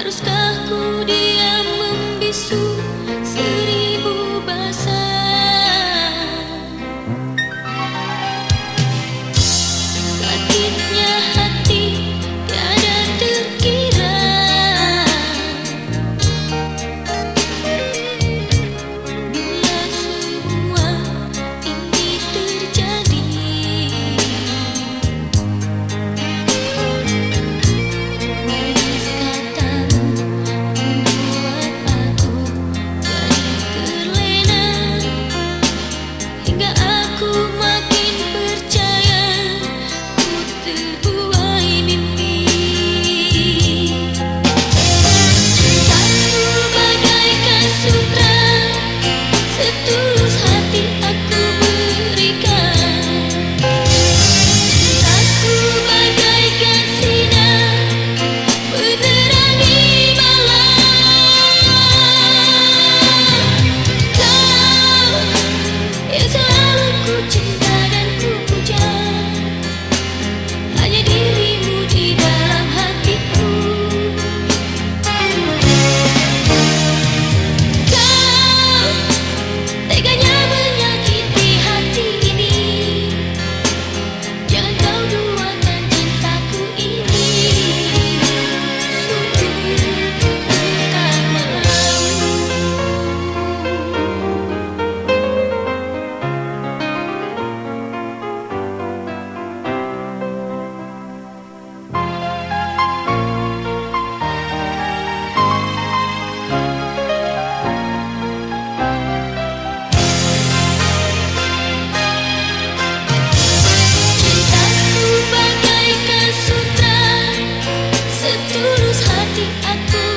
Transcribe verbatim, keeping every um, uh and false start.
Haruskah ku diam membisu seribu bahasa? Sakitnya hati tiada terkira, bila semua ini terjadi. Manis katamu membuat aku jadi terlena, hingga aku makin percaya ku terbuai mimpi. Cintaku bagaikan sutra, setulus hati aku berikan. Cintaku bagaikan sinar menerangi malam. Kau yang selalu ku cinta dan ku puja, hanya dirimu di dalam hatiku. Kau teganya menyakiti hati ini, jangan kau duakan cintaku ini. Sungguh ku tak mau. Cintaku bagaikan sutra, setulus hati aku